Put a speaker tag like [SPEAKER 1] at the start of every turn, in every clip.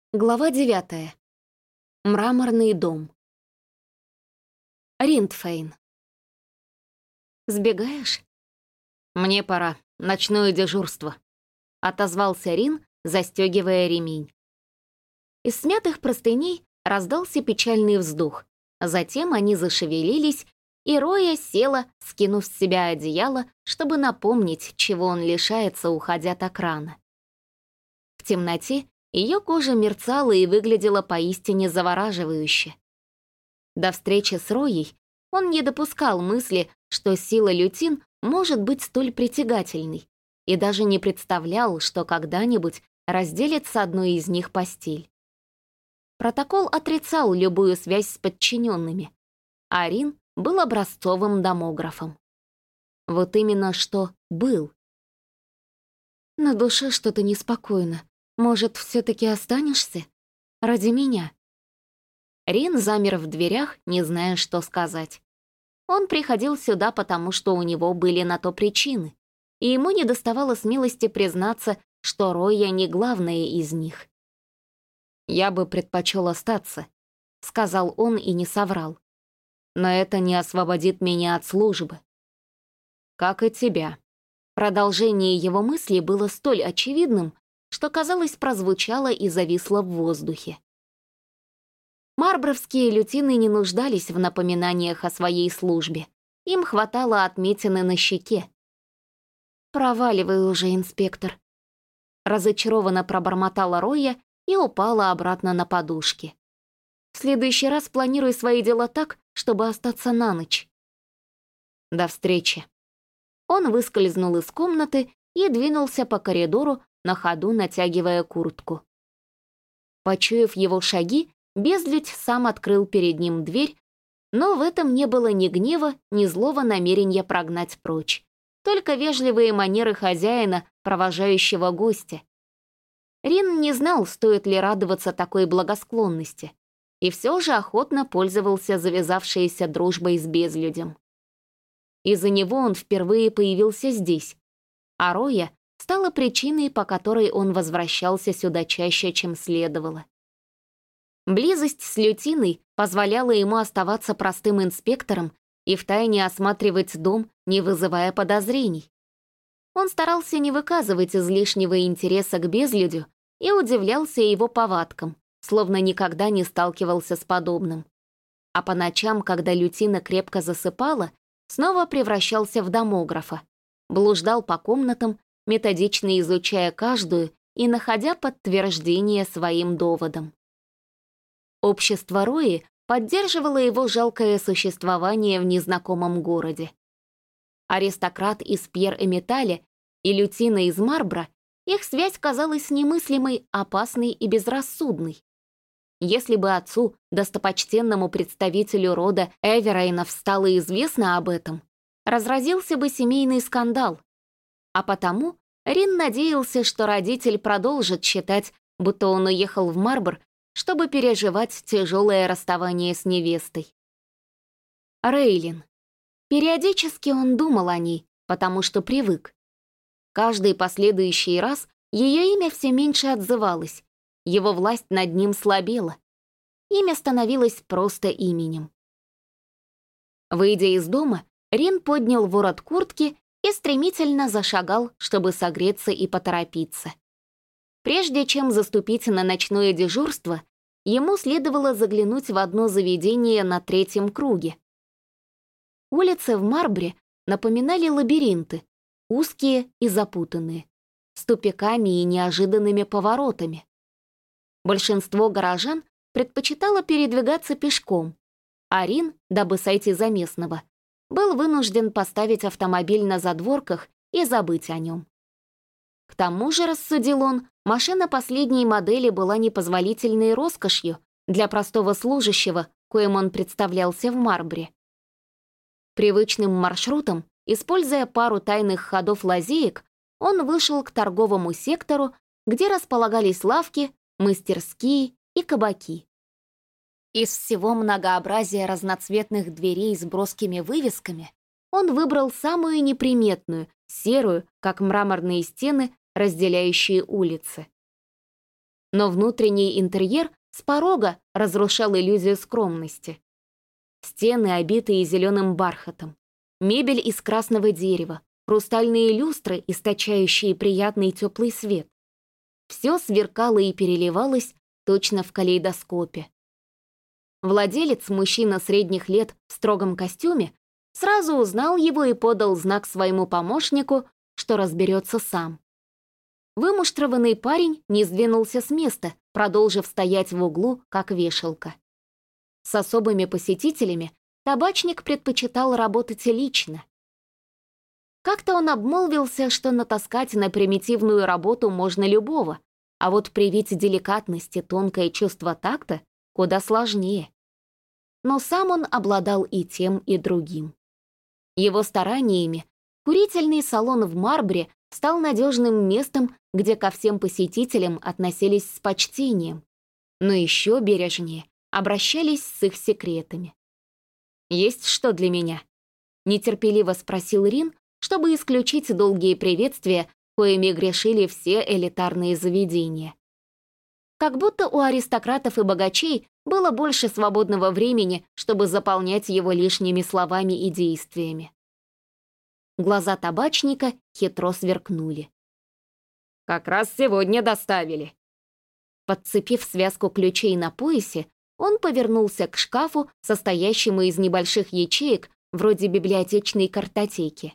[SPEAKER 1] Глава 9. Мраморный дом. Риндфейн. «Сбегаешь?» «Мне пора. Ночное дежурство», — отозвался Рин, застегивая ремень. Из смятых простыней раздался печальный вздох. Затем они зашевелились, и Роя села, скинув с себя одеяло, чтобы напомнить, чего он лишается, уходя так рано. В темноте ее кожа мерцала и выглядела поистине завораживающе. До встречи с Роей он не допускал мысли, что сила лютин может быть столь притягательной, и даже не представлял, что когда-нибудь разделит с одной из них постель. Протокол отрицал любую связь с подчиненными, а Рин был образцовым домографом. Вот именно что был. На душе что-то неспокойно. Может, все-таки останешься? Ради меня?» Рин замер в дверях, не зная, что сказать. Он приходил сюда, потому что у него были на то причины, и ему недоставало смелости признаться, что Роя не главная из них. «Я бы предпочел остаться», — сказал он и не соврал. «Но это не освободит меня от службы». «Как и тебя». Продолжение его мысли было столь очевидным, что, казалось, прозвучало и зависло в воздухе. Марбровские лютины не нуждались в напоминаниях о своей службе. Им хватало отметины на щеке. «Проваливай уже, инспектор», — разочарованно пробормотала Роя и упала обратно на подушки. «В следующий раз планируй свои дела так, чтобы остаться на ночь». «До встречи». Он выскользнул из комнаты и двинулся по коридору, на ходу натягивая куртку. Почуяв его шаги, Безлюдь сам открыл перед ним дверь, но в этом не было ни гнева, ни злого намерения прогнать прочь, только вежливые манеры хозяина, провожающего гостя. Рин не знал, стоит ли радоваться такой благосклонности, и все же охотно пользовался завязавшейся дружбой с Безлюдем. Из-за него он впервые появился здесь, а Роя стала причиной, по которой он возвращался сюда чаще, чем следовало. Близость с лютиной позволяла ему оставаться простым инспектором и втайне осматривать дом, не вызывая подозрений. Он старался не выказывать излишнего интереса к безлюдю и удивлялся его повадкам, словно никогда не сталкивался с подобным. А по ночам, когда лютина крепко засыпала, снова превращался в домографа, блуждал по комнатам, методично изучая каждую и находя подтверждение своим доводам. Общество Рои поддерживало его жалкое существование в незнакомом городе. Аристократ из Пьер-Эмиталя и лютина из Марбра, их связь казалась немыслимой, опасной и безрассудной. Если бы отцу, достопочтенному представителю рода Эверайнов, стало известно об этом, разразился бы семейный скандал. А потому Рин надеялся, что родитель продолжит считать, будто он уехал в Марбр, чтобы переживать тяжелое расставание с невестой. Рейлин. Периодически он думал о ней, потому что привык. Каждый последующий раз ее имя все меньше отзывалось, его власть над ним слабела. Имя становилось просто именем. Выйдя из дома, Рин поднял ворот куртки и стремительно зашагал, чтобы согреться и поторопиться. Прежде чем заступить на ночное дежурство, ему следовало заглянуть в одно заведение на третьем круге. Улицы в Марбре напоминали лабиринты, узкие и запутанные, с тупиками и неожиданными поворотами. Большинство горожан предпочитало передвигаться пешком, а Рин, дабы сойти за местного, был вынужден поставить автомобиль на задворках и забыть о нем. К тому же, рассудил он, машина последней модели была непозволительной роскошью для простого служащего, коим он представлялся в Марбре. Привычным маршрутом, используя пару тайных ходов-лазеек, он вышел к торговому сектору, где располагались лавки, мастерские и кабаки. Из всего многообразия разноцветных дверей с броскими вывесками он выбрал самую неприметную, серую, как мраморные стены, разделяющие улицы. Но внутренний интерьер с порога разрушал иллюзию скромности. Стены, обитые зеленым бархатом, мебель из красного дерева, хрустальные люстры, источающие приятный теплый свет. Все сверкало и переливалось точно в калейдоскопе. Владелец, мужчина средних лет в строгом костюме, сразу узнал его и подал знак своему помощнику, что разберется сам. Вымуштрованный парень не сдвинулся с места, продолжив стоять в углу, как вешалка. С особыми посетителями табачник предпочитал работать лично. Как-то он обмолвился, что натаскать на примитивную работу можно любого, а вот привить деликатность и тонкое чувство такта куда сложнее. Но сам он обладал и тем, и другим. Его стараниями курительный салон в Марбре стал надежным местом, где ко всем посетителям относились с почтением, но еще бережнее обращались с их секретами. «Есть что для меня?» — нетерпеливо спросил Рин, чтобы исключить долгие приветствия, коими грешили все элитарные заведения. Как будто у аристократов и богачей было больше свободного времени, чтобы заполнять его лишними словами и действиями. Глаза табачника хитро сверкнули. «Как раз сегодня доставили». Подцепив связку ключей на поясе, он повернулся к шкафу, состоящему из небольших ячеек, вроде библиотечной картотеки.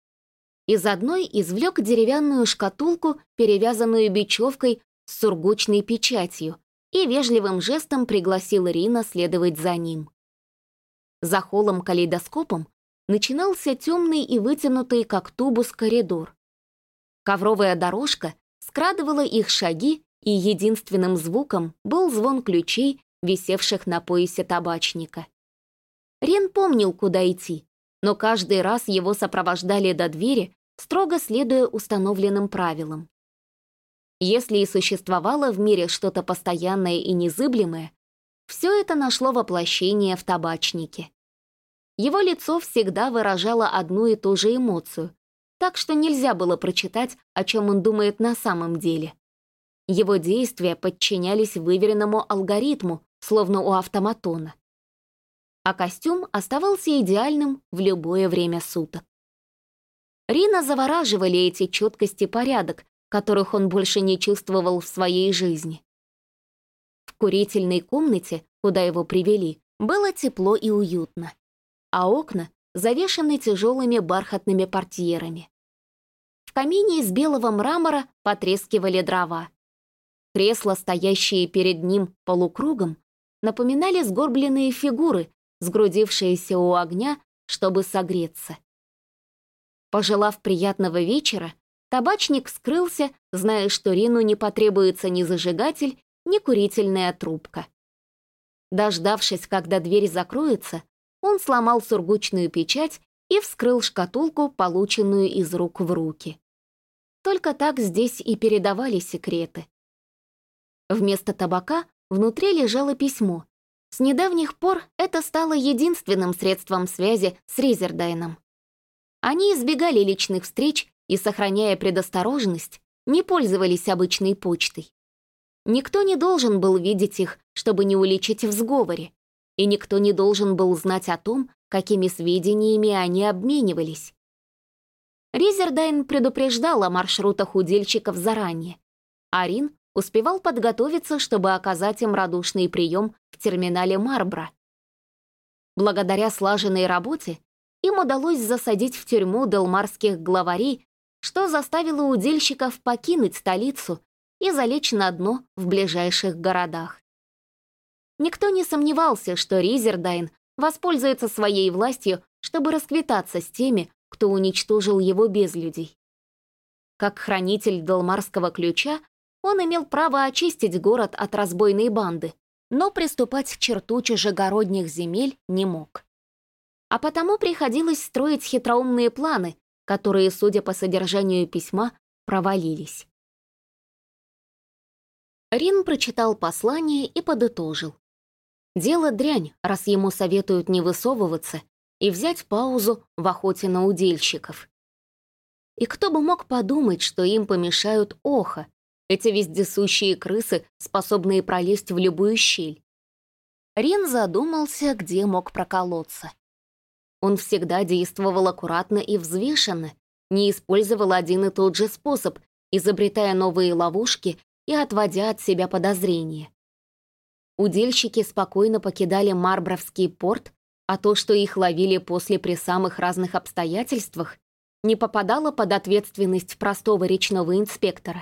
[SPEAKER 1] Из одной извлек деревянную шкатулку, перевязанную бечевкой с сургучной печатью, и вежливым жестом пригласил Рина следовать за ним. За холлом-калейдоскопом начинался темный и вытянутый, как тубус, коридор. Ковровая дорожка скрадывала их шаги, и единственным звуком был звон ключей, висевших на поясе табачника. Рен помнил, куда идти, но каждый раз его сопровождали до двери, строго следуя установленным правилам. Если и существовало в мире что-то постоянное и незыблемое, все это нашло воплощение в табачнике. Его лицо всегда выражало одну и ту же эмоцию, так что нельзя было прочитать, о чем он думает на самом деле. Его действия подчинялись выверенному алгоритму, словно у автоматона. А костюм оставался идеальным в любое время суток. Рина завораживали эти четкость и порядок, которых он больше не чувствовал в своей жизни. В курительной комнате, куда его привели, было тепло и уютно, а окна завешаны тяжелыми бархатными портьерами. В камине из белого мрамора потрескивали дрова. Кресла, стоящие перед ним полукругом, напоминали сгорбленные фигуры, сгрудившиеся у огня, чтобы согреться. Пожелав приятного вечера, табачник скрылся, зная, что Рину не потребуется ни зажигатель, ни курительная трубка. Дождавшись, когда дверь закроется, он сломал сургучную печать и вскрыл шкатулку, полученную из рук в руки. Только так здесь и передавали секреты. Вместо табака внутри лежало письмо. С недавних пор это стало единственным средством связи с Ризердайном. Они избегали личных встреч и, сохраняя предосторожность, не пользовались обычной почтой. Никто не должен был видеть их, чтобы не уличить в сговоре, и никто не должен был знать о том, какими сведениями они обменивались. Ризердайн предупреждал о маршрутах удильщиков заранее, а Рин успевал подготовиться, чтобы оказать им радушный прием в терминале Марбра. Благодаря слаженной работе им удалось засадить в тюрьму делмарских главарей, что заставило удильщиков покинуть столицу и залечь на дно в ближайших городах. Никто не сомневался, что Ризердайн воспользуется своей властью, чтобы расквитаться с теми, кто уничтожил его безлюдей. Как хранитель Делмарского ключа, он имел право очистить город от разбойной банды, но приступать к черту чужегородних земель не мог. А потому приходилось строить хитроумные планы, которые, судя по содержанию письма, провалились. Рин прочитал послание и подытожил. Дело дрянь, раз ему советуют не высовываться и взять паузу в охоте на удильщиков. И кто бы мог подумать, что им помешают Оха, Эти вездесущие крысы, способные пролезть в любую щель. Рин задумался, где мог проколоться. Он всегда действовал аккуратно и взвешенно, не использовал один и тот же способ, изобретая новые ловушки и отводя от себя подозрения. Удильщики спокойно покидали Марбровский порт, а то, что их ловили после при самых разных обстоятельствах, не попадало под ответственность простого речного инспектора.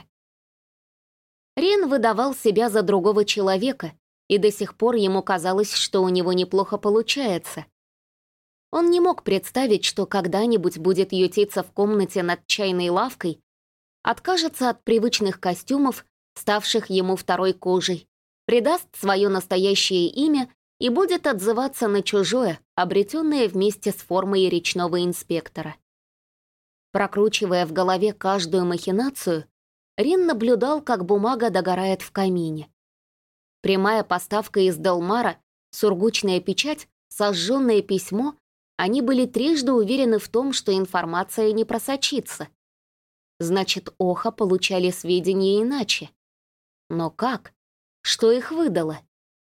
[SPEAKER 1] Рин выдавал себя за другого человека, и до сих пор ему казалось, что у него неплохо получается. Он не мог представить, что когда-нибудь будет ютиться в комнате над чайной лавкой, откажется от привычных костюмов, ставших ему второй кожей, придаст свое настоящее имя и будет отзываться на чужое, обретенное вместе с формой речного инспектора. Прокручивая в голове каждую махинацию, Рин наблюдал, как бумага догорает в камине. Прямая поставка из Делмара, сургучная печать, сожженное письмо — они были трижды уверены в том, что информация не просочится. Значит, Оха получали сведения иначе. Но как? Что их выдало?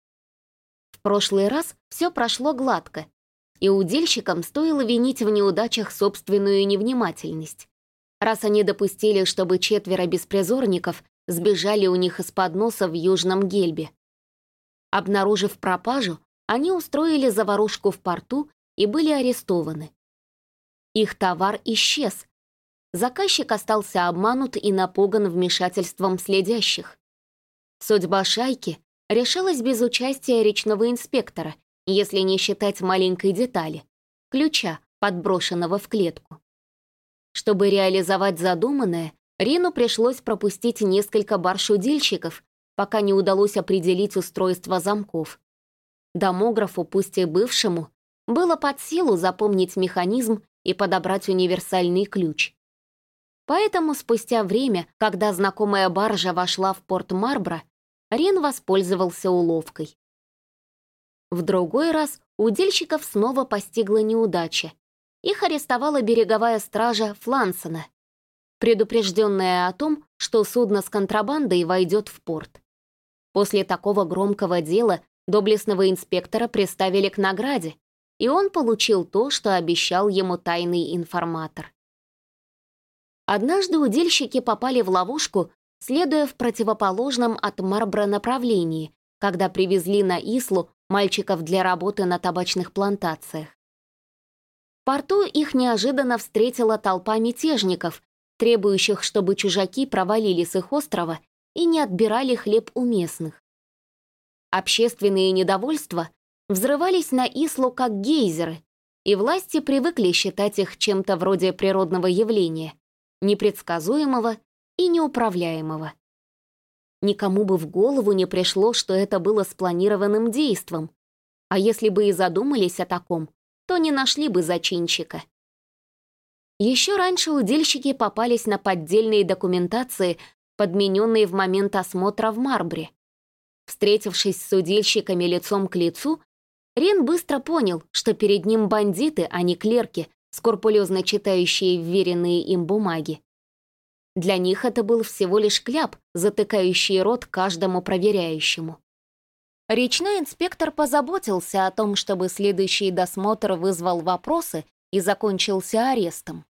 [SPEAKER 1] В прошлый раз все прошло гладко, и удильщикам стоило винить в неудачах собственную невнимательность. Раз они допустили, чтобы 4 беспризорников сбежали у них из-под носа в Южном Гельбе. Обнаружив пропажу, они устроили заварушку в порту и были арестованы. Их товар исчез. Заказчик остался обманут и напуган вмешательством следящих. Судьба шайки решалась без участия речного инспектора, если не считать маленькой детали — ключа, подброшенного в клетку. Чтобы реализовать задуманное, Рину пришлось пропустить несколько барж-удильщиков, пока не удалось определить устройство замков. Домографу, пусть и бывшему, было под силу запомнить механизм и подобрать универсальный ключ. Поэтому спустя время, когда знакомая баржа вошла в порт Марбро, Рин воспользовался уловкой. В другой раз удильщиков снова постигла неудача. Их арестовала береговая стража Флансена, предупрежденная о том, что судно с контрабандой войдет в порт. После такого громкого дела доблестного инспектора приставили к награде, и он получил то, что обещал ему тайный информатор. Однажды удильщики попали в ловушку, следуя в противоположном от Марбро направлении, когда привезли на Ислу мальчиков для работы на табачных плантациях. В порту их неожиданно встретила толпа мятежников, требующих, чтобы чужаки провалили с их острова и не отбирали хлеб у местных. Общественные недовольства взрывались на Ислу как гейзеры, и власти привыкли считать их чем-то вроде природного явления, непредсказуемого и неуправляемого. Никому бы в голову не пришло, что это было спланированным действом, а если бы и задумались о таком, то не нашли бы зачинщика. Еще раньше удильщики попались на поддельные документации, подмененные в момент осмотра в Марбре. Встретившись с удильщиками лицом к лицу, Рин быстро понял, что перед ним бандиты, а не клерки, скрупулезно читающие вверенные им бумаги. Для них это был всего лишь кляп, затыкающий рот каждому проверяющему. Речной инспектор позаботился о том, чтобы следующий досмотр вызвал вопросы и закончился арестом.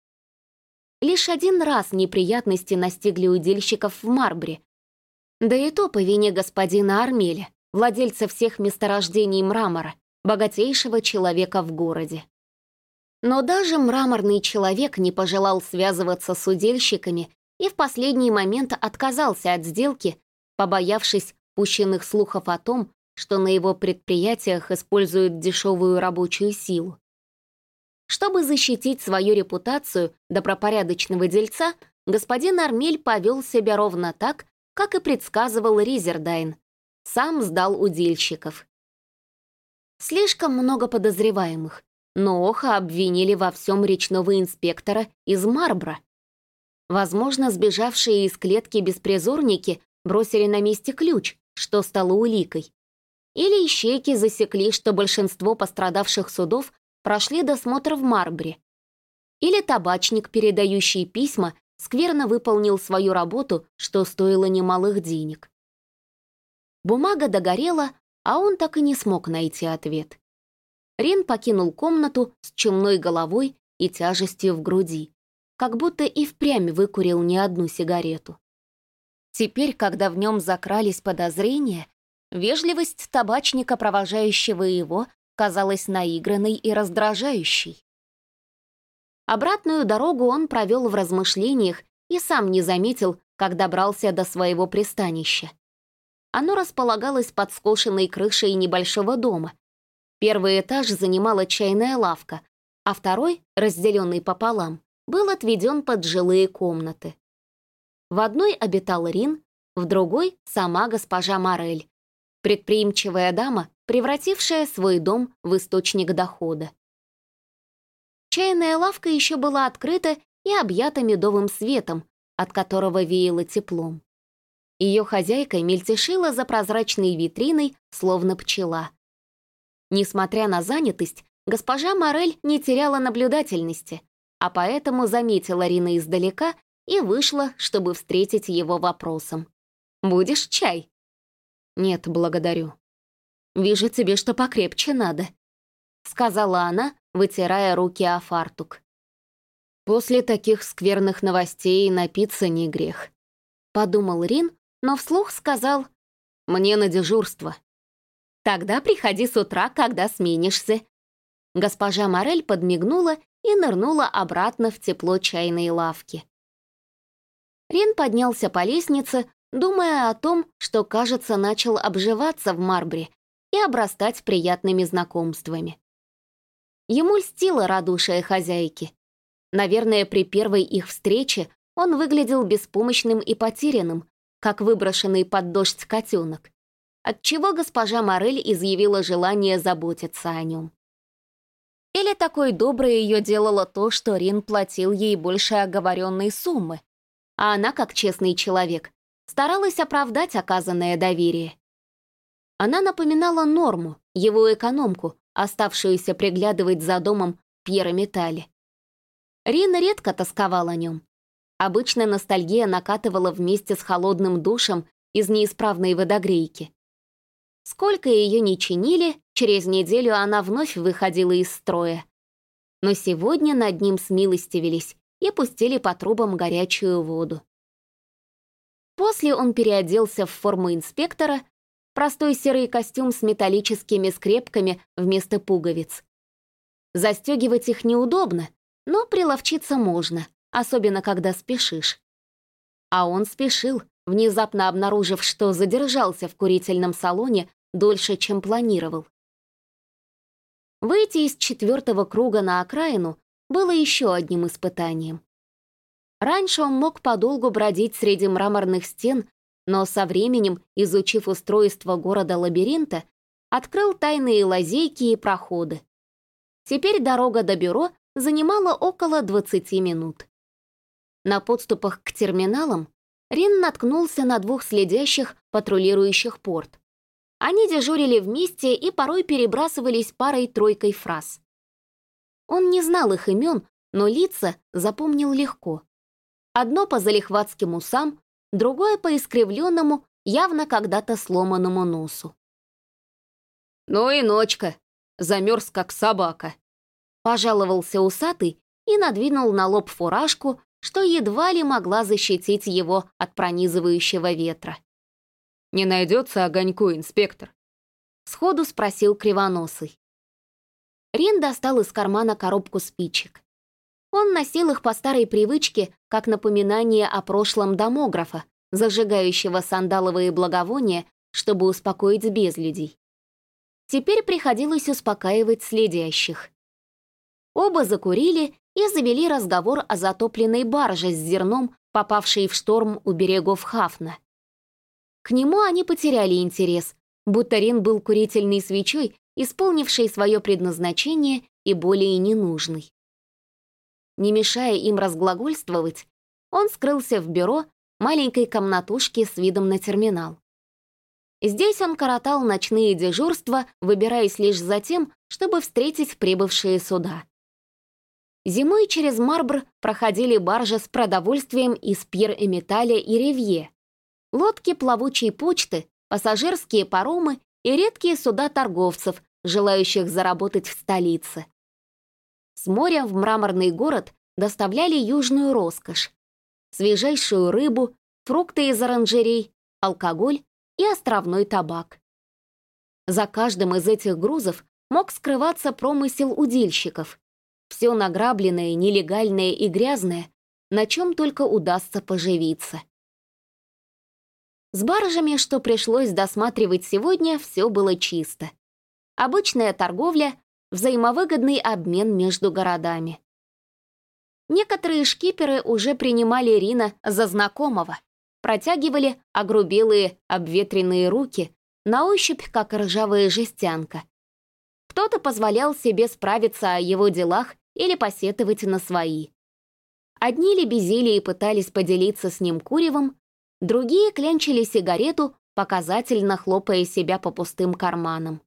[SPEAKER 1] Лишь один раз неприятности настигли удильщиков в Марбре, да и то по вине господина Армеля, владельца всех месторождений мрамора, богатейшего человека в городе. Но даже мраморный человек не пожелал связываться с удильщиками и в последний момент отказался от сделки, побоявшись пущенных слухов о том, что на его предприятиях используют дешевую рабочую силу. Чтобы защитить свою репутацию добропорядочного дельца, господин Армель повел себя ровно так, как и предсказывал Ризердайн. Сам сдал удильщиков. Слишком много подозреваемых, но Оха обвинили во всем речного инспектора из Марбро. Возможно, сбежавшие из клетки беспризорники бросили на месте ключ, что стало уликой. Или ищейки засекли, что большинство пострадавших судов прошли досмотр в Марбре. Или табачник, передающий письма, скверно выполнил свою работу, что стоило немалых денег. Бумага догорела, а он так и не смог найти ответ. Рин покинул комнату с чумной головой и тяжестью в груди, как будто и впрямь выкурил не одну сигарету. Теперь, когда в нем закрались подозрения, вежливость табачника, провожающего его, казалась наигранной и раздражающей. Обратную дорогу он провел в размышлениях и сам не заметил, как добрался до своего пристанища. Оно располагалось под скошенной крышей небольшого дома. Первый этаж занимала чайная лавка, а второй, разделенный пополам, был отведен под жилые комнаты. В одной обитал Рин, в другой — сама госпожа Морель, предприимчивая дама, превратившая свой дом в источник дохода. Чайная лавка еще была открыта и объята медовым светом, от которого веяло теплом. Ее хозяйка мельтешила за прозрачной витриной, словно пчела. Несмотря на занятость, госпожа Морель не теряла наблюдательности, а поэтому заметила Рина издалека и вышла, чтобы встретить его вопросом. «Будешь чай?» «Нет, благодарю. Вижу, тебе что покрепче надо», — сказала она, вытирая руки о фартук. «После таких скверных новостей напиться не грех», — подумал Рин, но вслух сказал: «Мне на дежурство». «Тогда приходи с утра, когда сменишься». Госпожа Морель подмигнула и нырнула обратно в тепло чайной лавки. Рин поднялся по лестнице, думая о том, что, кажется, начал обживаться в Марбре и обрастать приятными знакомствами. Ему льстило радушие хозяйки. Наверное, при первой их встрече он выглядел беспомощным и потерянным, как выброшенный под дождь котенок, отчего госпожа Морель изъявила желание заботиться о нем. Или такой доброй ее делало то, что Рин платил ей больше оговоренной суммы, а она, как честный человек, старалась оправдать оказанное доверие. Она напоминала Норму, его экономку, оставшуюся приглядывать за домом Пьера Метали. Рин редко тосковал о нем. Обычно ностальгия накатывала вместе с холодным душем из неисправной водогрейки. Сколько ее ни чинили, через неделю она вновь выходила из строя. Но сегодня над ним смилостивились и пустили по трубам горячую воду. После он переоделся в форму инспектора, простой серый костюм с металлическими скрепками вместо пуговиц. Застегивать их неудобно, но приловчиться можно, особенно когда спешишь. А он спешил, внезапно обнаружив, что задержался в курительном салоне дольше, чем планировал. Выйти из 4-го круга на окраину было еще одним испытанием. Раньше он мог подолгу бродить среди мраморных стен, но со временем, изучив устройство города-лабиринта, открыл тайные лазейки и проходы. Теперь дорога до бюро занимала около 20 минут. На подступах к терминалам Рин наткнулся на 2 следящих, патрулирующих порт. Они дежурили вместе и порой перебрасывались парой-тройкой фраз. Он не знал их имен, но лица запомнил легко. Одно по залихватским усам, другое по искривленному, явно когда-то сломанному носу. «Ну и ночка, замерз как собака», — пожаловался усатый и надвинул на лоб фуражку, что едва ли могла защитить его от пронизывающего ветра. «Не найдется огоньку, инспектор?» — сходу спросил кривоносый. Рин достал из кармана коробку спичек. Он носил их по старой привычке, как напоминание о прошлом домографа, зажигающего сандаловые благовония, чтобы успокоить безлюдей. Теперь приходилось успокаивать следящих. Оба закурили и завели разговор о затопленной барже с зерном, попавшей в шторм у берегов Хафна. К нему они потеряли интерес, будто Рин был курительной свечой, исполнившей свое предназначение и более ненужной. Не мешая им разглагольствовать, он скрылся в бюро маленькой комнатушки с видом на терминал. Здесь он коротал ночные дежурства, выбираясь лишь за тем, чтобы встретить прибывшие суда. Зимой через Марбр проходили баржи с продовольствием из Пьер-Эмиталя и Ривье, лодки плавучей почты, пассажирские паромы и редкие суда торговцев, желающих заработать в столице. С моря в мраморный город доставляли южную роскошь, свежайшую рыбу, фрукты из оранжерей, алкоголь и островной табак. За каждым из этих грузов мог скрываться промысел удильщиков. Все награбленное, нелегальное и грязное, на чем только удастся поживиться. С баржами, что пришлось досматривать сегодня, все было чисто. Обычная торговля, взаимовыгодный обмен между городами. Некоторые шкиперы уже принимали Рина за знакомого, протягивали огрубелые, обветренные руки, на ощупь, как ржавая жестянка. Кто-то позволял себе справиться о его делах или посетовать на свои. Одни лебезили и пытались поделиться с ним куревом, другие клянчили сигарету, показательно хлопая себя по пустым карманам.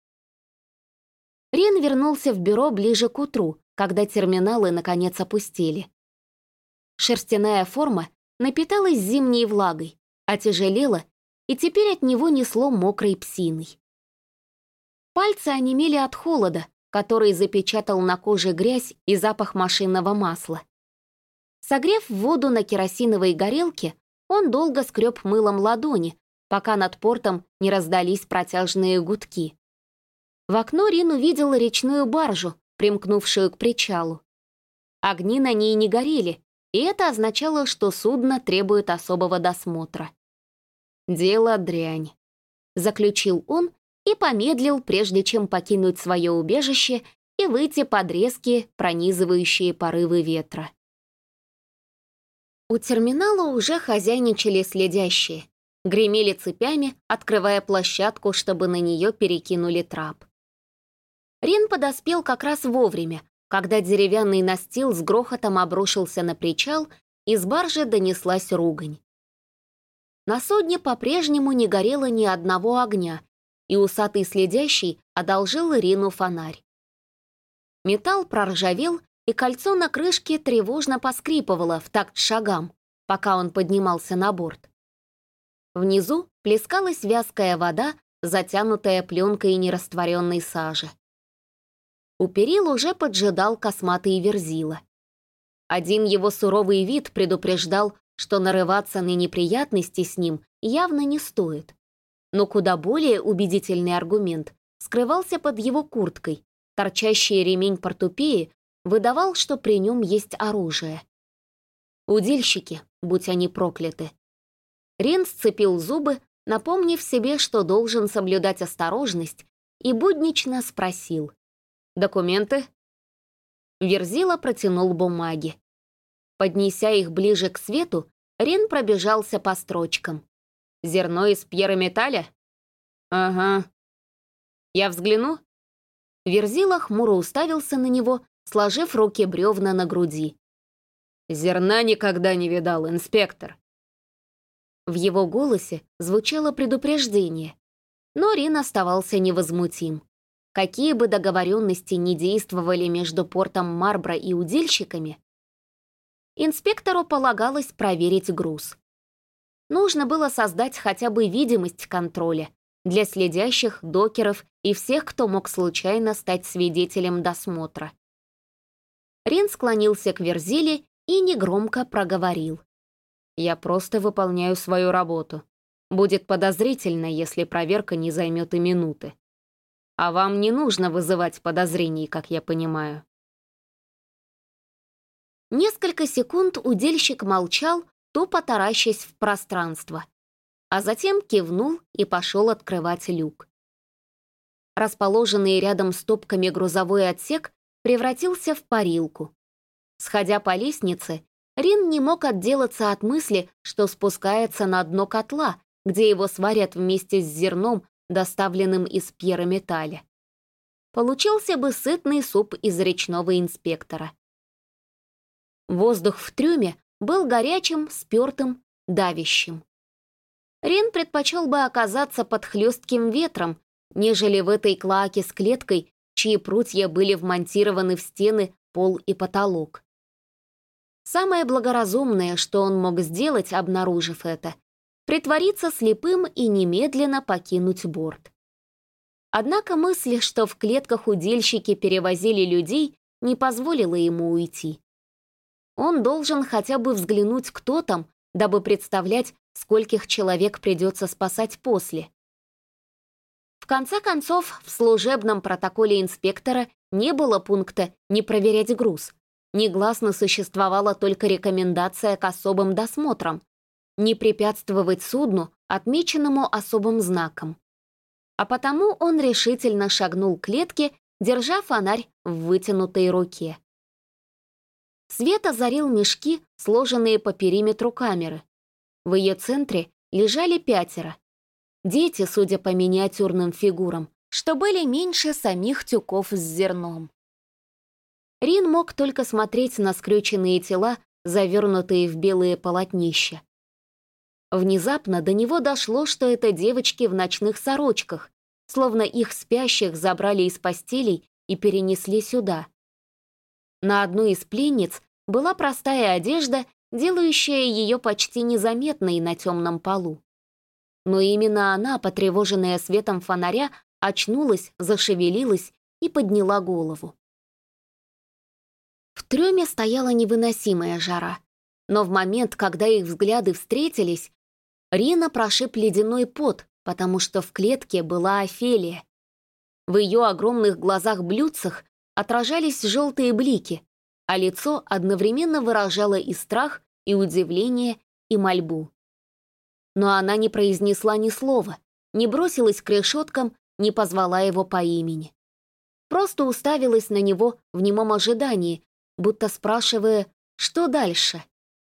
[SPEAKER 1] Рин вернулся в бюро ближе к утру, когда терминалы наконец опустели. Шерстяная форма напиталась зимней влагой, отяжелела, и теперь от него несло мокрой псиной. Пальцы онемели от холода, который запечатал на коже грязь и запах машинного масла. Согрев воду на керосиновой горелке, он долго скреб мылом ладони, пока над портом не раздались протяжные гудки. В окно Рин увидел речную баржу, примкнувшую к причалу. Огни на ней не горели, и это означало, что судно требует особого досмотра. «Дело дрянь», — заключил он и помедлил, прежде чем покинуть свое убежище и выйти под резкие, пронизывающие порывы ветра. У терминала уже хозяйничали следящие, гремели цепями, открывая площадку, чтобы на нее перекинули трап. Рин подоспел как раз вовремя, когда деревянный настил с грохотом обрушился на причал, и с баржи донеслась ругань. На судне по-прежнему не горело ни одного огня, и усатый следящий одолжил Рину фонарь. Металл проржавел, и кольцо на крышке тревожно поскрипывало в такт шагам, пока он поднимался на борт. Внизу плескалась вязкая вода, затянутая пленкой нерастворенной сажи. У перил уже поджидал косматый Верзила. Один его суровый вид предупреждал, что нарываться на неприятности с ним явно не стоит. Но куда более убедительный аргумент скрывался под его курткой. Торчащий ремень портупеи выдавал, что при нем есть оружие. Удильщики, будь они прокляты. Рин сцепил зубы, напомнив себе, что должен соблюдать осторожность, и буднично спросил: «Документы?» Верзила протянул бумаги. Поднеся их ближе к свету, Рин пробежался по строчкам. «Зерно из Пьер-Эмиталя?» «Ага». «Я взгляну?» Верзила хмуро уставился на него, сложив руки бревна на груди. «Зерна никогда не видал, инспектор». В его голосе звучало предупреждение, но Рин оставался невозмутим. Какие бы договоренности ни действовали между портом Марбра и удильщиками, инспектору полагалось проверить груз. Нужно было создать хотя бы видимость контроля для следящих, докеров и всех, кто мог случайно стать свидетелем досмотра. Рин склонился к Верзиле и негромко проговорил: «Я просто выполняю свою работу. Будет подозрительно, если проверка не займет и минуты. А вам не нужно вызывать подозрений, как я понимаю». Несколько секунд удильщик молчал, тупо таращась в пространство, а затем кивнул и пошел открывать люк. Расположенный рядом с топками грузовой отсек превратился в парилку. Сходя по лестнице, Рин не мог отделаться от мысли, что спускается на дно котла, где его сварят вместе с зерном, доставленным из Пьер-Эмиталя. Получился бы сытный суп из речного инспектора. Воздух в трюме был горячим, спёртым, давящим. Рин предпочел бы оказаться под хлестким ветром, нежели в этой клоаке с клеткой, чьи прутья были вмонтированы в стены пол и потолок. Самое благоразумное, что он мог сделать, обнаружив это, притвориться слепым и немедленно покинуть борт. Однако мысль, что в клетках удильщики перевозили людей, не позволила ему уйти. Он должен хотя бы взглянуть, кто там, дабы представлять, скольких человек придется спасать после. В конце концов, в служебном протоколе инспектора не было пункта «не проверять груз». Негласно существовала только рекомендация к особым досмотрам, не препятствовать судну, отмеченному особым знаком. А потому он решительно шагнул к клетке, держа фонарь в вытянутой руке. Свет озарил мешки, сложенные по периметру камеры. В ее центре лежали 5. Дети, судя по миниатюрным фигурам, что были меньше самих тюков с зерном. Рин мог только смотреть на скрюченные тела, завернутые в белые полотнища. Внезапно до него дошло, что это девочки в ночных сорочках, словно их спящих забрали из постелей и перенесли сюда. На одной из пленниц была простая одежда, делающая ее почти незаметной на темном полу. Но именно она, потревоженная светом фонаря, очнулась, зашевелилась и подняла голову. В трюме стояла невыносимая жара, но в момент, когда их взгляды встретились, Рина прошиб ледяной пот, потому что в клетке была Офелия. В ее огромных глазах-блюдцах отражались желтые блики, а лицо одновременно выражало и страх, и удивление, и мольбу. Но она не произнесла ни слова, не бросилась к решеткам, не позвала его по имени. Просто уставилась на него в немом ожидании, будто спрашивая, что дальше.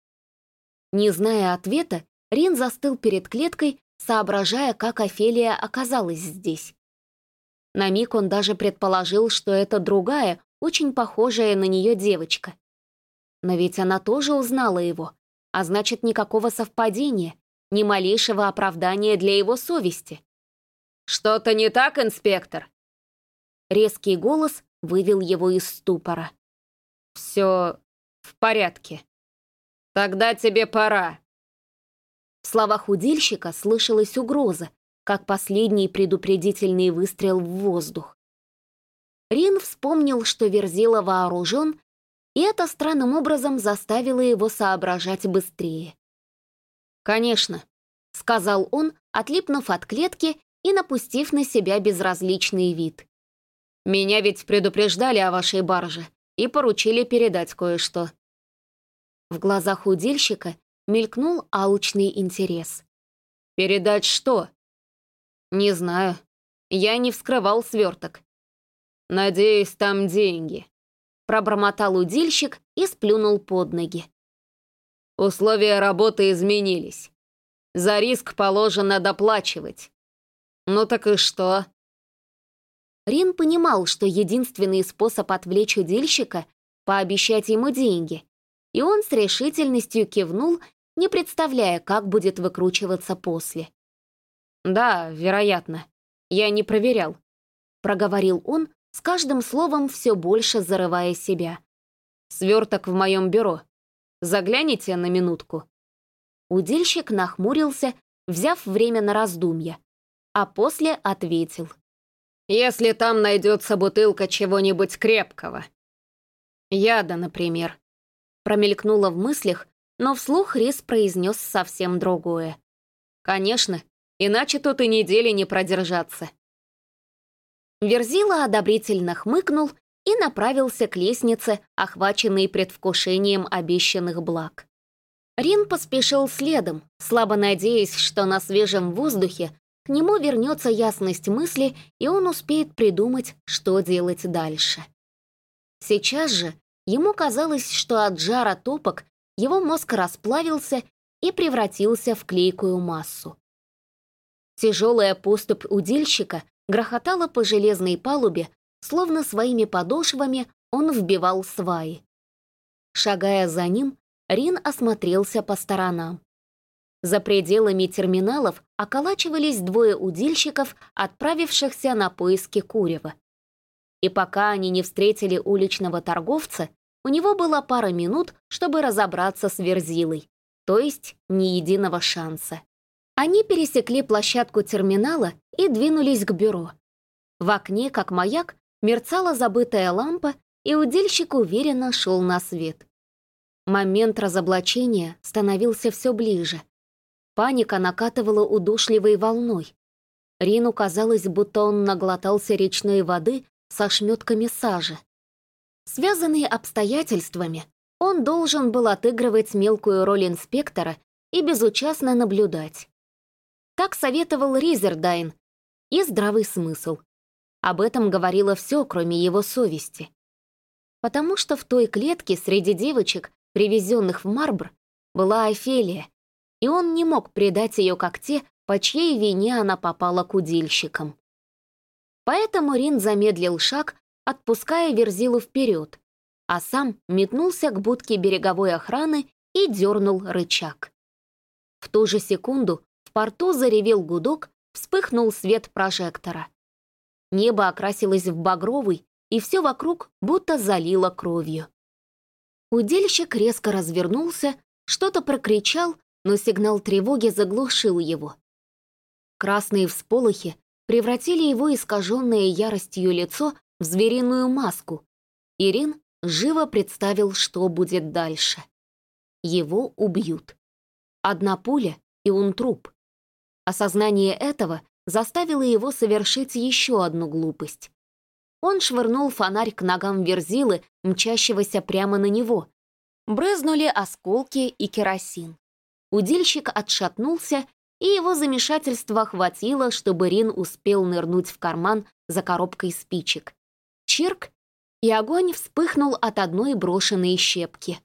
[SPEAKER 1] Не зная ответа, Рин застыл перед клеткой, соображая, как Офелия оказалась здесь. На миг он даже предположил, что это другая, очень похожая на нее девочка. Но ведь она тоже узнала его, а значит, никакого совпадения, ни малейшего оправдания для его совести. «Что-то не так, инспектор?» Резкий голос вывел его из ступора. «Все в порядке. Тогда тебе пора». В словах удильщика слышалась угроза, как последний предупредительный выстрел в воздух. Рин вспомнил, что Верзила вооружен, и это странным образом заставило его соображать быстрее. «Конечно», — сказал он, отлипнув от клетки и напустив на себя безразличный вид. «Меня ведь предупреждали о вашей барже и поручили передать кое-что». В глазах удильщика мелькнул алчный интерес. «Передать что?» «Не знаю. Я не вскрывал сверток». «Надеюсь, там деньги», — пробормотал удильщик и сплюнул под ноги. «Условия работы изменились. За риск положено доплачивать. Ну так и что?» Рин понимал, что единственный способ отвлечь удильщика — пообещать ему деньги, и он с решительностью кивнул, не представляя, как будет выкручиваться после. «Да, вероятно. Я не проверял», — проговорил он, с каждым словом все больше зарывая себя. «Сверток в моем бюро. Загляните на минутку». Удильщик нахмурился, взяв время на раздумья, а после ответил. «Если там найдется бутылка чего-нибудь крепкого. Яда, например». Промелькнуло в мыслях, но вслух Рис произнес совсем другое. «Конечно, иначе тут и недели не продержаться». Верзила одобрительно хмыкнул и направился к лестнице, охваченной предвкушением обещанных благ. Рин поспешил следом, слабо надеясь, что на свежем воздухе к нему вернется ясность мысли, и он успеет придумать, что делать дальше. Сейчас же ему казалось, что от жара топок его мозг расплавился и превратился в клейкую массу. Тяжелая поступь удильщика грохотала по железной палубе, словно своими подошвами он вбивал сваи. Шагая за ним, Рин осмотрелся по сторонам. За пределами терминалов околачивались 2 удильщиков, отправившихся на поиски курева. И пока они не встретили уличного торговца, у него была пара минут, чтобы разобраться с Верзилой, то есть ни единого шанса. Они пересекли площадку терминала и двинулись к бюро. В окне, как маяк, мерцала забытая лампа, и удильщик уверенно шел на свет. Момент разоблачения становился все ближе. Паника накатывала удушливой волной. Рину казалось, будто он наглотался речной воды со шметками сажи. Связанный обстоятельствами, он должен был отыгрывать мелкую роль инспектора и безучастно наблюдать. Так советовал Ризердайн и здравый смысл. Об этом говорило все, кроме его совести. Потому что в той клетке среди девочек, привезенных в Марбр, была Офелия, и он не мог предать ее как те, по чьей вине она попала к удильщикам. Поэтому Рин замедлил шаг, отпуская Верзилу вперед, а сам метнулся к будке береговой охраны и дернул рычаг. В ту же секунду в порту заревел гудок, вспыхнул свет прожектора. Небо окрасилось в багровый, и все вокруг будто залило кровью. Удильщик резко развернулся, что-то прокричал, но сигнал тревоги заглушил его. Красные всполохи превратили его искаженное яростью лицо в звериную маску. Ирин живо представил, что будет дальше. Его убьют. Одна пуля, и он труп. Осознание этого заставило его совершить еще одну глупость. Он швырнул фонарь к ногам Верзилы, мчащегося прямо на него. Брызнули осколки и керосин. Удильщик отшатнулся, и его замешательства хватило, чтобы Рин успел нырнуть в карман за коробкой спичек. Чирк, и огонь вспыхнул от одной брошенной щепки.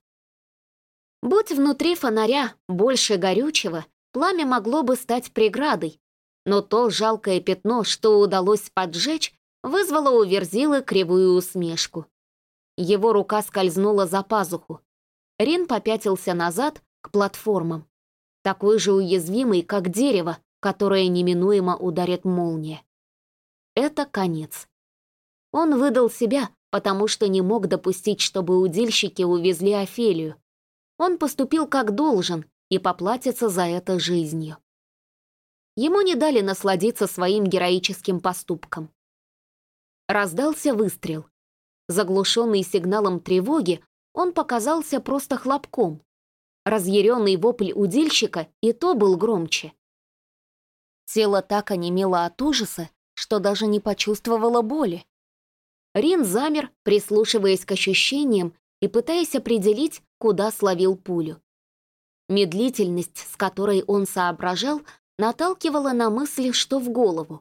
[SPEAKER 1] Будь внутри фонаря больше горючего, пламя могло бы стать преградой, но то жалкое пятно, что удалось поджечь, вызвало у Верзилы кривую усмешку. Его рука скользнула за пазуху. Рин попятился назад к платформам, такой же уязвимый, как дерево, которое неминуемо ударит молния. Это конец. Он выдал себя, потому что не мог допустить, чтобы удильщики увезли Офелию. Он поступил как должен и поплатится за это жизнью. Ему не дали насладиться своим героическим поступком. Раздался выстрел. Заглушенный сигналом тревоги, он показался просто хлопком. Разъяренный вопль удильщика и то был громче. Тело так онемело от ужаса, что даже не почувствовало боли. Рин замер, прислушиваясь к ощущениям и пытаясь определить, куда словил пулю. Медлительность, с которой он соображал, наталкивала на мысль, что в голову.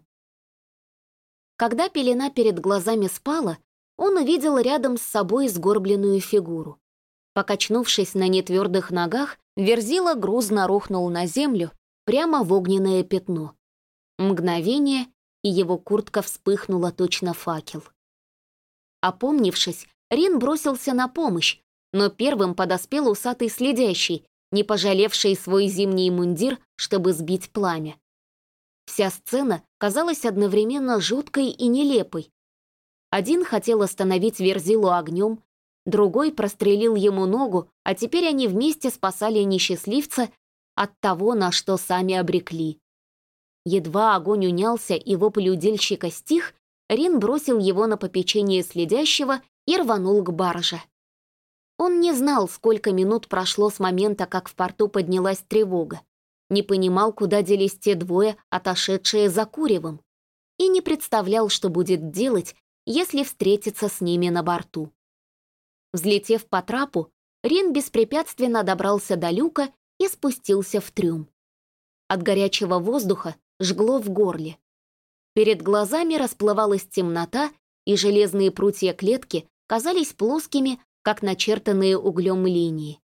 [SPEAKER 1] Когда пелена перед глазами спала, он увидел рядом с собой сгорбленную фигуру. Покачнувшись на нетвердых ногах, Верзила грузно рухнул на землю прямо в огненное пятно. Мгновение, и его куртка вспыхнула точно факел. Опомнившись, Рин бросился на помощь, но первым подоспел усатый следящий, не пожалевший свой зимний мундир, чтобы сбить пламя. Вся сцена казалась одновременно жуткой и нелепой. Один хотел остановить Верзилу огнем, другой прострелил ему ногу, а теперь они вместе спасали несчастливца от того, на что сами обрекли. Едва огонь унялся и вопль удильщика стих, Рин бросил его на попечение следящего и рванул к барже. Он не знал, сколько минут прошло с момента, как в порту поднялась тревога, не понимал, куда делись те двое, отошедшие за куревом, и не представлял, что будет делать, если встретиться с ними на борту. Взлетев по трапу, Рин беспрепятственно добрался до люка и спустился в трюм. От горячего воздуха жгло в горле. Перед глазами расплывалась темнота, и железные прутья клетки казались плоскими, как начертанные углем линии.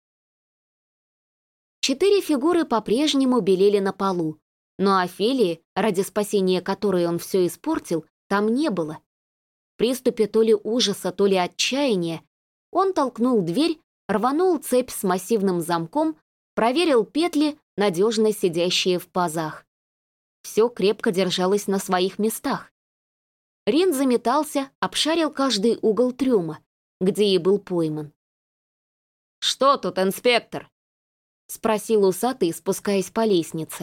[SPEAKER 1] 4 фигуры по-прежнему белели на полу, но Офелии, ради спасения которой он все испортил, там не было. В приступе то ли ужаса, то ли отчаяния он толкнул дверь, рванул цепь с массивным замком, проверил петли, надежно сидящие в пазах. Все крепко держалось на своих местах. Рин заметался, обшарил каждый угол трюма, где и был пойман. «Что тут, инспектор?» — спросил усатый, спускаясь по лестнице.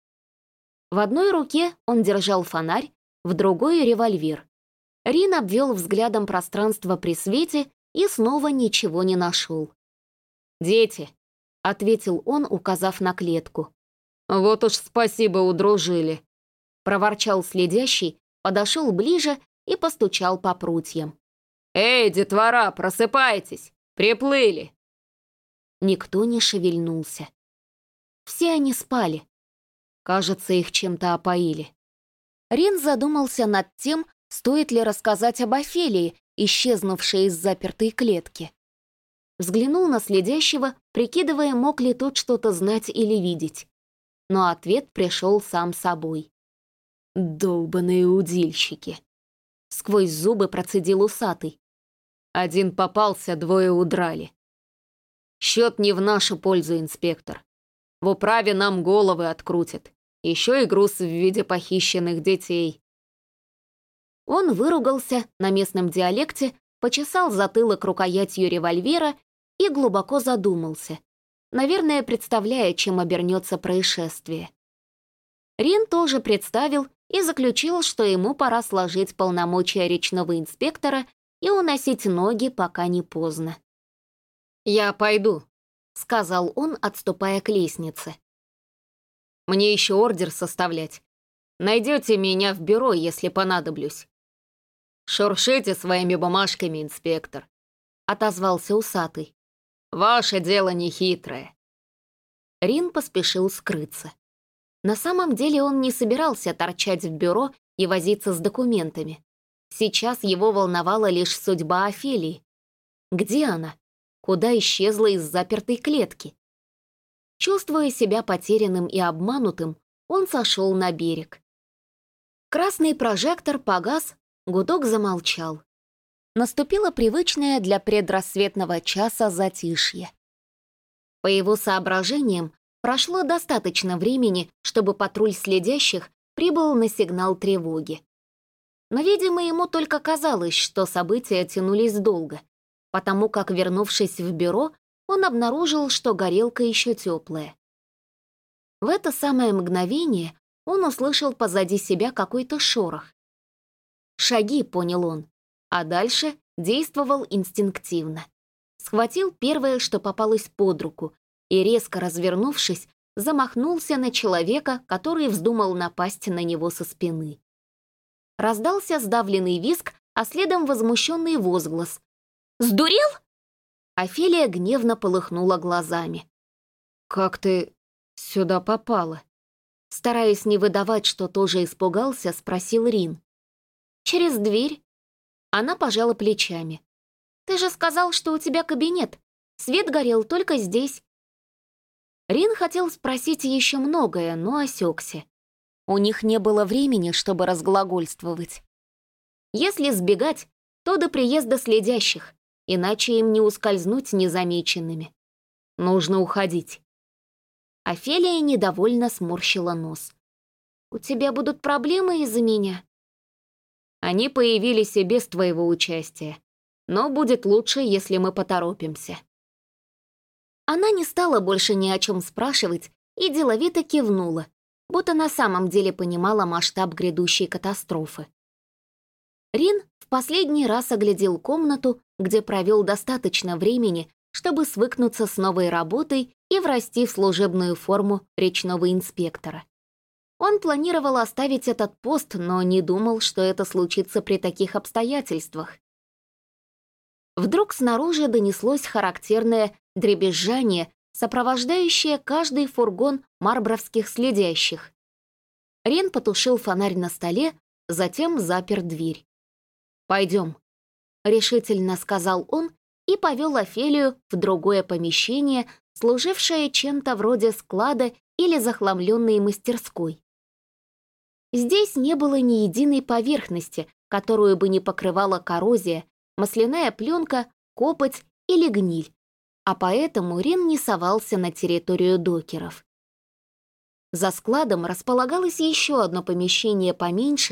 [SPEAKER 1] В одной руке он держал фонарь, в другой — револьвер. Рин обвел взглядом пространство при свете и снова ничего не нашел. «Дети», — ответил он, указав на клетку. «Вот уж спасибо, удружили», — проворчал следящий, подошел ближе и постучал по прутьям. «Эй, детвора, просыпайтесь! Приплыли!» Никто не шевельнулся. Все они спали. Кажется, их чем-то опоили. Рин задумался над тем, стоит ли рассказать об Офелии, исчезнувшей из запертой клетки. Взглянул на следящего, прикидывая, мог ли тот что-то знать или видеть. Но ответ пришел сам собой. «Долбаные удильщики!» Сквозь зубы процедил усатый. «Один попался, двое удрали. Счет не в нашу пользу, инспектор. В управе нам головы открутят. Еще и груз в виде похищенных детей». Он выругался на местном диалекте, почесал затылок рукоятью револьвера и глубоко задумался, наверное, представляя, чем обернется происшествие. Рин тоже представил и заключил, что ему пора сложить полномочия речного инспектора и уносить ноги, пока не поздно. «Я пойду», — сказал он, отступая к лестнице. «Мне еще ордер составлять. Найдете меня в бюро, если понадоблюсь». «Шуршите своими бумажками, инспектор», — отозвался усатый. «Ваше дело нехитрое». Рин поспешил скрыться. На самом деле он не собирался торчать в бюро и возиться с документами. Сейчас его волновала лишь судьба Офелии. Где она? Куда исчезла из запертой клетки? Чувствуя себя потерянным и обманутым, он сошел на берег. Красный прожектор погас, гудок замолчал. Наступило привычное для предрассветного часа затишье. По его соображениям, прошло достаточно времени, чтобы патруль следящих прибыл на сигнал тревоги. Но, видимо, ему только казалось, что события тянулись долго, потому как, вернувшись в бюро, он обнаружил, что горелка еще теплая. В это самое мгновение он услышал позади себя какой-то шорох. Шаги, понял он, а дальше действовал инстинктивно. Схватил первое, что попалось под руку, и, резко развернувшись, замахнулся на человека, который вздумал напасть на него со спины. Раздался сдавленный визг, а следом возмущенный возглас. «Сдурел?» Офелия гневно полыхнула глазами. «Как ты сюда попала?» Стараясь не выдавать, что тоже испугался, спросил Рин. «Через дверь». Она пожала плечами. «Ты же сказал, что у тебя кабинет. Свет горел только здесь». Рин хотел спросить еще многое, но осекся. У них не было времени, чтобы разглагольствовать. Если сбегать, то до приезда следящих, иначе им не ускользнуть незамеченными. Нужно уходить. Офелия недовольно сморщила нос. «У тебя будут проблемы из-за меня?» «Они появились и без твоего участия, но будет лучше, если мы поторопимся». Она не стала больше ни о чем спрашивать и деловито кивнула, будто на самом деле понимала масштаб грядущей катастрофы. Рин в последний раз оглядел комнату, где провел достаточно времени, чтобы свыкнуться с новой работой и врасти в служебную форму речного инспектора. Он планировал оставить этот пост, но не думал, что это случится при таких обстоятельствах. Вдруг снаружи донеслось характерное дребезжание, сопровождающее каждый фургон марбровских следящих. Рин потушил фонарь на столе, затем запер дверь. «Пойдем», — решительно сказал он и повел Офелию в другое помещение, служившее чем-то вроде склада или захламленной мастерской. Здесь не было ни единой поверхности, которую бы не покрывала коррозия, масляная пленка, копоть или гниль, а поэтому Рин не совался на территорию докеров. За складом располагалось еще одно помещение поменьше,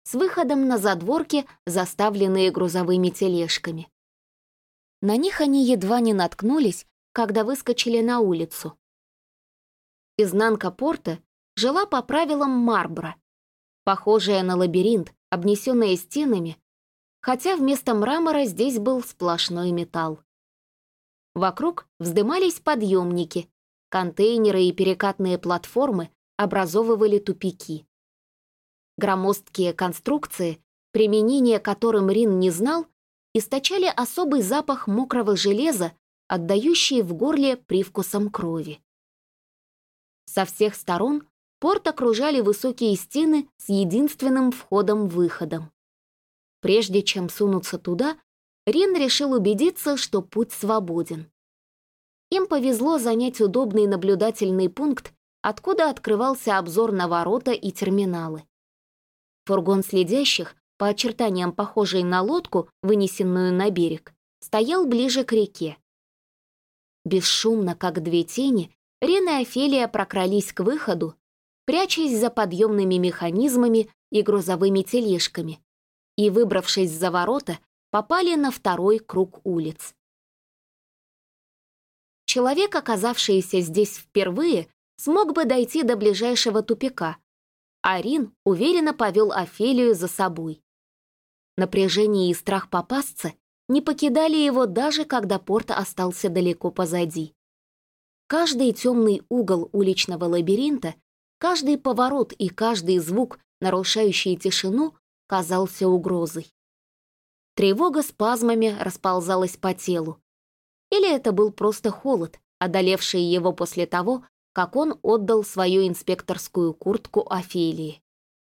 [SPEAKER 1] с выходом на задворки, заставленные грузовыми тележками. На них они едва не наткнулись, когда выскочили на улицу. Изнанка порта жила по правилам Марбора, похожая на лабиринт, обнесенная стенами, хотя вместо мрамора здесь был сплошной металл. Вокруг вздымались подъемники, контейнеры и перекатные платформы образовывали тупики. Громоздкие конструкции, применение которым Рин не знал, источали особый запах мокрого железа, отдающий в горле привкусом крови. Со всех сторон порт окружали высокие стены с единственным входом-выходом. Прежде чем сунуться туда, Рин решил убедиться, что путь свободен. Им повезло занять удобный наблюдательный пункт, откуда открывался обзор на ворота и терминалы. Фургон следящих, по очертаниям похожий на лодку, вынесенную на берег, стоял ближе к реке. Бесшумно, как две тени, Рин и Офелия прокрались к выходу, прячась за подъемными механизмами и грузовыми тележками, и, выбравшись за ворота, попали на второй круг улиц. Человек, оказавшийся здесь впервые, смог бы дойти до ближайшего тупика, а Рин уверенно повел Офелию за собой. Напряжение и страх попасться не покидали его даже когда порт остался далеко позади. Каждый темный угол уличного лабиринта, каждый поворот и каждый звук, нарушающий тишину, казался угрозой. Тревога спазмами расползалась по телу. Или это был просто холод, одолевший его после того, как он отдал свою инспекторскую куртку Офелии.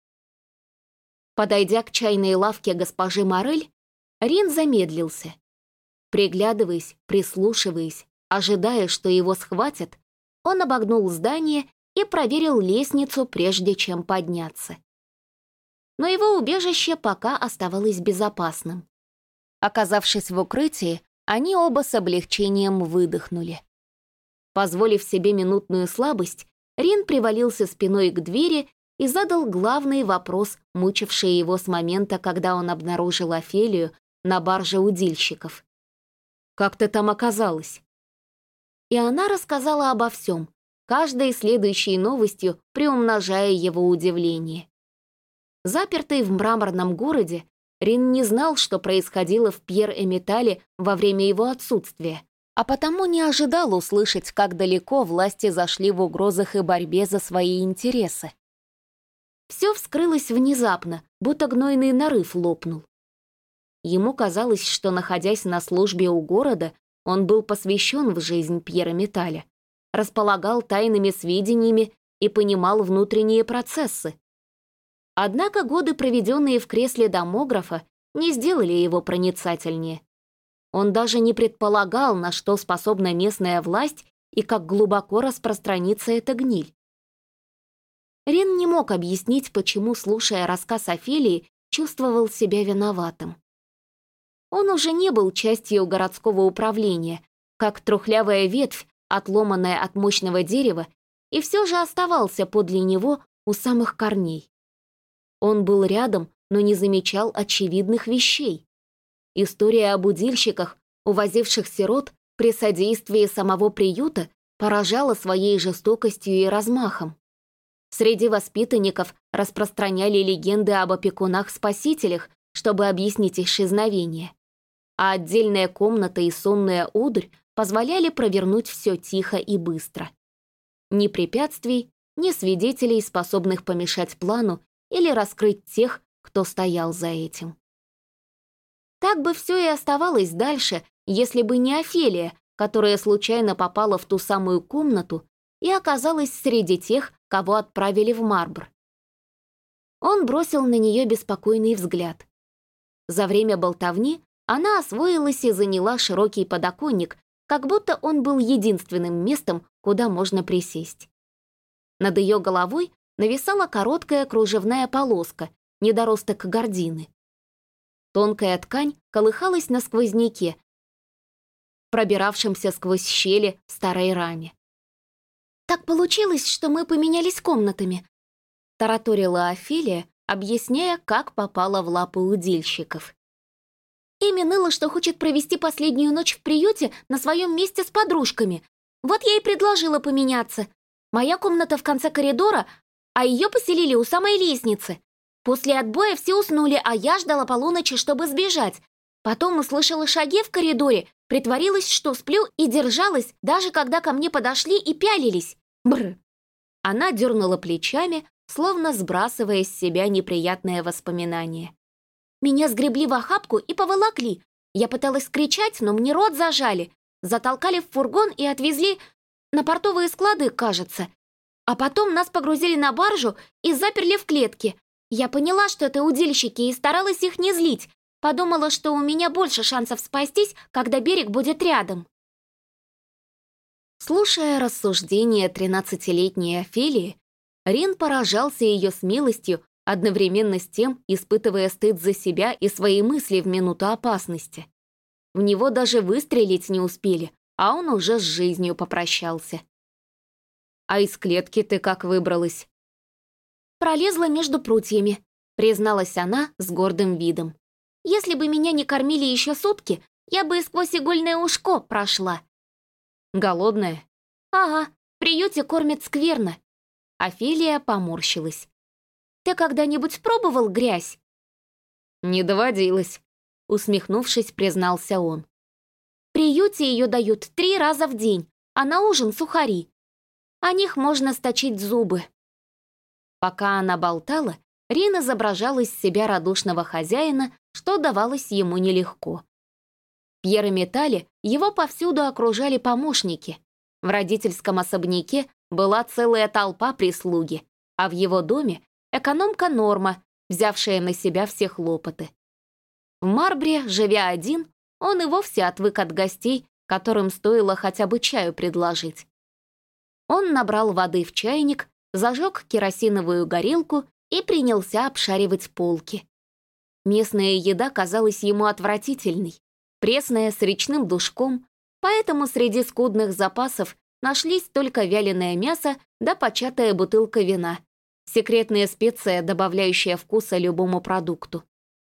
[SPEAKER 1] Подойдя к чайной лавке госпожи Морель, Рин замедлился. Приглядываясь, прислушиваясь, ожидая, что его схватят, он обогнул здание и проверил лестницу, прежде чем подняться. Но его убежище пока оставалось безопасным. Оказавшись в укрытии, они оба с облегчением выдохнули. Позволив себе минутную слабость, Рин привалился спиной к двери и задал главный вопрос, мучивший его с момента, когда он обнаружил Офелию на барже удильщиков. «Как ты там оказалась?» И она рассказала обо всем, каждой следующей новостью приумножая его удивление. Запертый в мраморном городе, Рин не знал, что происходило в Пьер-Эмитале во время его отсутствия, а потому не ожидал услышать, как далеко власти зашли в угрозах и борьбе за свои интересы. Все вскрылось внезапно, будто гнойный нарыв лопнул. Ему казалось, что, находясь на службе у города, он был посвящен в жизнь Пьера-Металя, располагал тайными сведениями и понимал внутренние процессы. Однако годы, проведенные в кресле домографа, не сделали его проницательнее. Он даже не предполагал, на что способна местная власть и как глубоко распространится эта гниль. Рин не мог объяснить, почему, слушая рассказ Офелии, чувствовал себя виноватым. Он уже не был частью городского управления, как трухлявая ветвь, отломанная от мощного дерева, и все же оставался подле него у самых корней. Он был рядом, но не замечал очевидных вещей. История об удильщиках, увозивших сирот при содействии самого приюта, поражала своей жестокостью и размахом. Среди воспитанников распространяли легенды об опекунах-спасителях, чтобы объяснить исчезновение. А отдельная комната и сонная удурь позволяли провернуть все тихо и быстро. Ни препятствий, ни свидетелей, способных помешать плану или раскрыть тех, кто стоял за этим. Так бы все и оставалось дальше, если бы не Офелия, которая случайно попала в ту самую комнату и оказалась среди тех, кого отправили в Марбор. Он бросил на нее беспокойный взгляд. За время болтовни она освоилась и заняла широкий подоконник, как будто он был единственным местом, куда можно присесть. Над ее головой нависала короткая кружевная полоска, недоросток гардины. Тонкая ткань колыхалась на сквозняке, пробиравшемся сквозь щели в старой раме. «Так получилось, что мы поменялись комнатами», — тараторила Офелия, объясняя, как попала в лапы удильщиков. Эми ныла, что хочет провести последнюю ночь в приюте на своем месте с подружками. Вот я и предложила поменяться. Моя комната в конце коридора, а ее поселили у самой лестницы. После отбоя все уснули, а я ждала полуночи, чтобы сбежать. Потом услышала шаги в коридоре, притворилась, что сплю, и держалась, даже когда ко мне подошли и пялились. Бррр. Она дернула плечами, словно сбрасывая с себя неприятное воспоминание. Меня сгребли в охапку и поволокли. Я пыталась кричать, но мне рот зажали. Затолкали в фургон и отвезли на портовые склады, кажется. А потом нас погрузили на баржу и заперли в клетке. Я поняла, что это удильщики, и старалась их не злить. Подумала, что у меня больше шансов спастись, когда берег будет рядом. Слушая рассуждения 13-летней Офелии, Рин поражался ее смелостью, одновременно с тем испытывая стыд за себя и свои мысли в минуту опасности. В него даже выстрелить не успели, а он уже с жизнью попрощался. «А из клетки ты как выбралась?» «Пролезла между прутьями», — призналась она с гордым видом. «Если бы меня не кормили еще сутки, я бы и сквозь игольное ушко прошла». «Голодная?» «Ага, в приюте кормят скверно». Офелия поморщилась. «Ты когда-нибудь пробовал грязь?» «Не доводилось», — усмехнувшись, признался он. «В приюте ее дают 3 раза в день, а на ужин сухари. О них можно сточить зубы». Пока она болтала, Рин изображала из себя радушного хозяина, что давалось ему нелегко. В Пьерометале его повсюду окружали помощники. В родительском особняке была целая толпа прислуги, а в его доме экономка Норма, взявшая на себя все хлопоты. В Марбре, живя один, он и вовсе отвык от гостей, которым стоило хотя бы чаю предложить. Он набрал воды в чайник, зажег керосиновую горелку и принялся обшаривать полки. Местная еда казалась ему отвратительной, пресная, с речным душком, поэтому среди скудных запасов нашлись только вяленое мясо да початая бутылка вина, секретная специя, добавляющая вкуса любому продукту.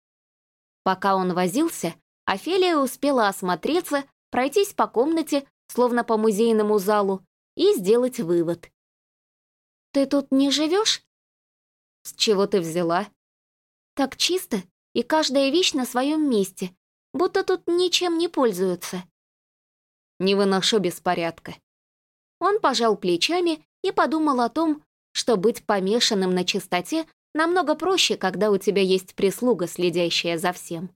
[SPEAKER 1] Пока он возился, Офелия успела осмотреться, пройтись по комнате, словно по музейному залу, и сделать вывод. «Ты тут не живешь?» «С чего ты взяла?» «Так чисто, и каждая вещь на своем месте, будто тут ничем не пользуются». «Не выношу беспорядка». Он пожал плечами и подумал о том, что быть помешанным на чистоте намного проще, когда у тебя есть прислуга, следящая за всем.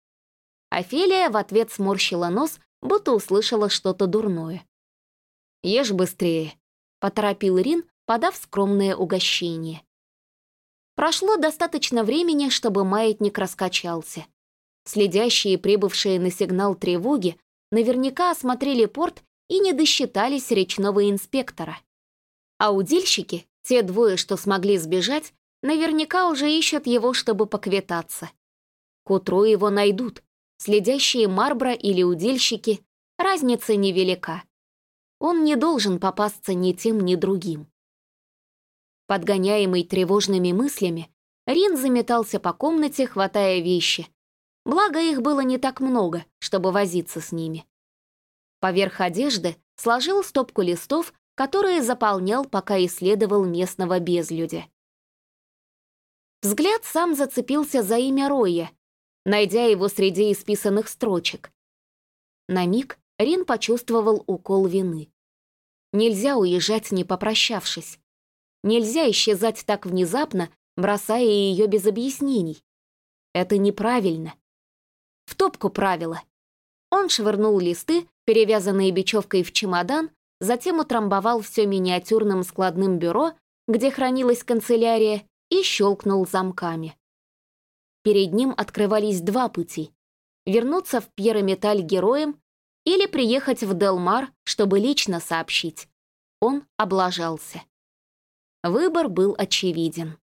[SPEAKER 1] Офелия в ответ сморщила нос, будто услышала что-то дурное. «Ешь быстрее», — поторопил Рин, подав скромное угощение. Прошло достаточно времени, чтобы маятник раскачался. Следящие, прибывшие на сигнал тревоги, наверняка осмотрели порт и не досчитались речного инспектора. А удильщики, те 2, что смогли сбежать, наверняка уже ищут его, чтобы поквитаться. К утру его найдут. Следящие Марбра или удильщики, разница невелика. Он не должен попасться ни тем, ни другим. Подгоняемый тревожными мыслями, Рин заметался по комнате, хватая вещи. Благо, их было не так много, чтобы возиться с ними. Поверх одежды сложил стопку листов, которые заполнял, пока исследовал местного безлюдя. Взгляд сам зацепился за имя Роя, найдя его среди исписанных строчек. На миг Рин почувствовал укол вины. Нельзя уезжать, не попрощавшись. Нельзя исчезать так внезапно, бросая ее без объяснений. Это неправильно. В топку правила. Он швырнул листы, перевязанные бечевкой, в чемодан, затем утрамбовал все миниатюрным складным бюро, где хранилась канцелярия, и щелкнул замками. Перед ним открывались 2 пути: вернуться в Пьерометаль героем или приехать в Делмар, чтобы лично сообщить. Он облажался. Выбор был очевиден.